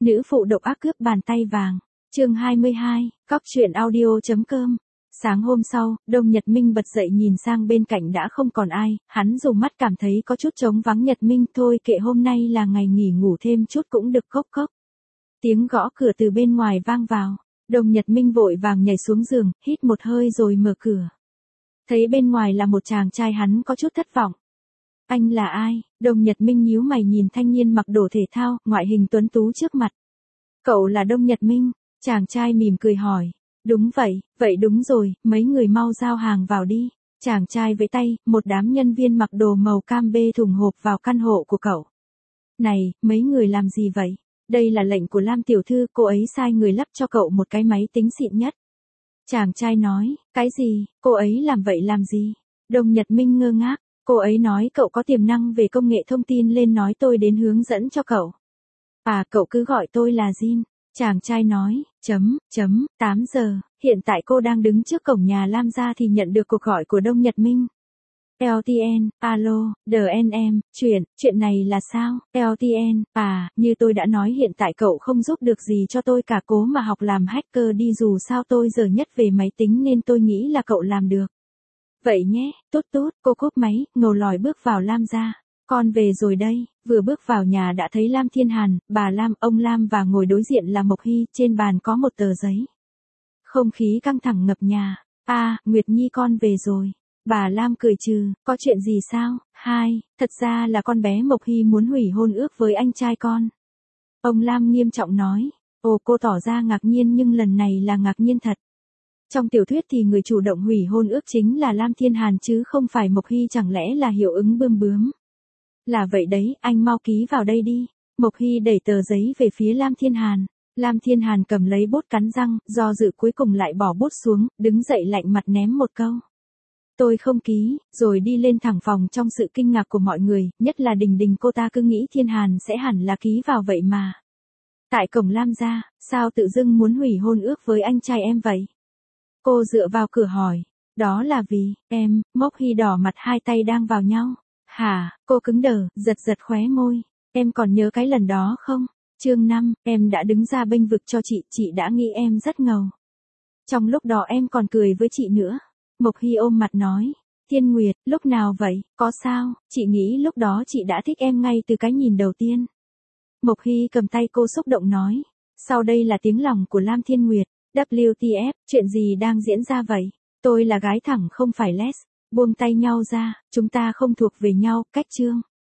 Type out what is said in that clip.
Nữ phụ độc ác cướp bàn tay vàng. Chương 22, Cóc truyện audio.com. Sáng hôm sau, Đông Nhật Minh bật dậy nhìn sang bên cạnh đã không còn ai, hắn dùng mắt cảm thấy có chút trống vắng. Nhật Minh, thôi kệ, hôm nay là ngày nghỉ, ngủ thêm chút cũng được. Cốc cốc. Tiếng gõ cửa từ bên ngoài vang vào. Đông Nhật Minh vội vàng nhảy xuống giường, hít một hơi rồi mở cửa. Thấy bên ngoài là một chàng trai, hắn có chút thất vọng. Anh là ai? Đông Nhật Minh nhíu mày nhìn thanh niên mặc đồ thể thao, ngoại hình tuấn tú trước mặt. Cậu là Đông Nhật Minh? Chàng trai mỉm cười hỏi. Đúng vậy, vậy đúng rồi, mấy người mau giao hàng vào đi. Chàng trai vẫy tay, một đám nhân viên mặc đồ màu cam bê thùng hộp vào căn hộ của cậu. Này, mấy người làm gì vậy? Đây là lệnh của Lam tiểu thư, cô ấy sai người lắp cho cậu một cái máy tính xịn nhất. Chàng trai nói, cái gì, cô ấy làm vậy làm gì? Đông Nhật Minh ngơ ngác, cô ấy nói cậu có tiềm năng về công nghệ thông tin lên nói tôi đến hướng dẫn cho cậu. À, cậu cứ gọi tôi là Jin. Chàng trai nói, 8 giờ, hiện tại cô đang đứng trước cổng nhà Lam gia thì nhận được cuộc gọi của Đông Nhật Minh. LTN, alo, DNM, chuyện này là sao? LTN, như tôi đã nói hiện tại cậu không giúp được gì cho tôi cả, cố mà học làm hacker đi, dù sao tôi dở nhất về máy tính nên tôi nghĩ là cậu làm được. Vậy nhé, tốt, cô cúp máy, ngầu lòi bước vào Lam gia. Con về rồi đây. Vừa bước vào nhà đã thấy Lam Thiên Hàn, bà Lam, ông Lam và ngồi đối diện là Mộc Hy, trên bàn có một tờ giấy. Không khí căng thẳng ngập nhà. Nguyệt Nhi con về rồi. Bà Lam cười trừ, có chuyện gì sao? Thật ra là con bé Mộc Hy muốn hủy hôn ước với anh trai con. Ông Lam nghiêm trọng nói. Ồ, cô tỏ ra ngạc nhiên nhưng lần này là ngạc nhiên thật. Trong tiểu thuyết thì người chủ động hủy hôn ước chính là Lam Thiên Hàn chứ không phải Mộc Hy, chẳng lẽ là hiệu ứng bươm bướm? Là vậy đấy, anh mau ký vào đây đi. Mộc Hy đẩy tờ giấy về phía Lam Thiên Hàn. Lam Thiên Hàn cầm lấy bút cắn răng, do dự cuối cùng lại bỏ bút xuống, đứng dậy lạnh mặt ném một câu. Tôi không ký, rồi đi lên thẳng phòng trong sự kinh ngạc của mọi người, nhất là Đình Đình, cô ta cứ nghĩ Thiên Hàn sẽ hẳn là ký vào vậy mà. Tại cổng Lam gia, sao tự dưng muốn hủy hôn ước với anh trai em vậy? Cô dựa vào cửa hỏi. Đó là vì, em, Mộc Hy đỏ mặt, hai tay đang vào nhau. Hả? Cô cứng đờ, giật khóe môi. Em còn nhớ cái lần đó không? Chương 5, em đã đứng ra bênh vực cho chị đã nghĩ em rất ngầu. Trong lúc đó em còn cười với chị nữa. Mộc Hy ôm mặt nói. Thiên Nguyệt, lúc nào vậy, có sao? Chị nghĩ lúc đó chị đã thích em ngay từ cái nhìn đầu tiên. Mộc Hy cầm tay cô xúc động nói. Sau đây là tiếng lòng của Lam Thiên Nguyệt. WTF, chuyện gì đang diễn ra vậy? Tôi là gái thẳng không phải les. Buông tay nhau ra, chúng ta không thuộc về nhau, cách chương.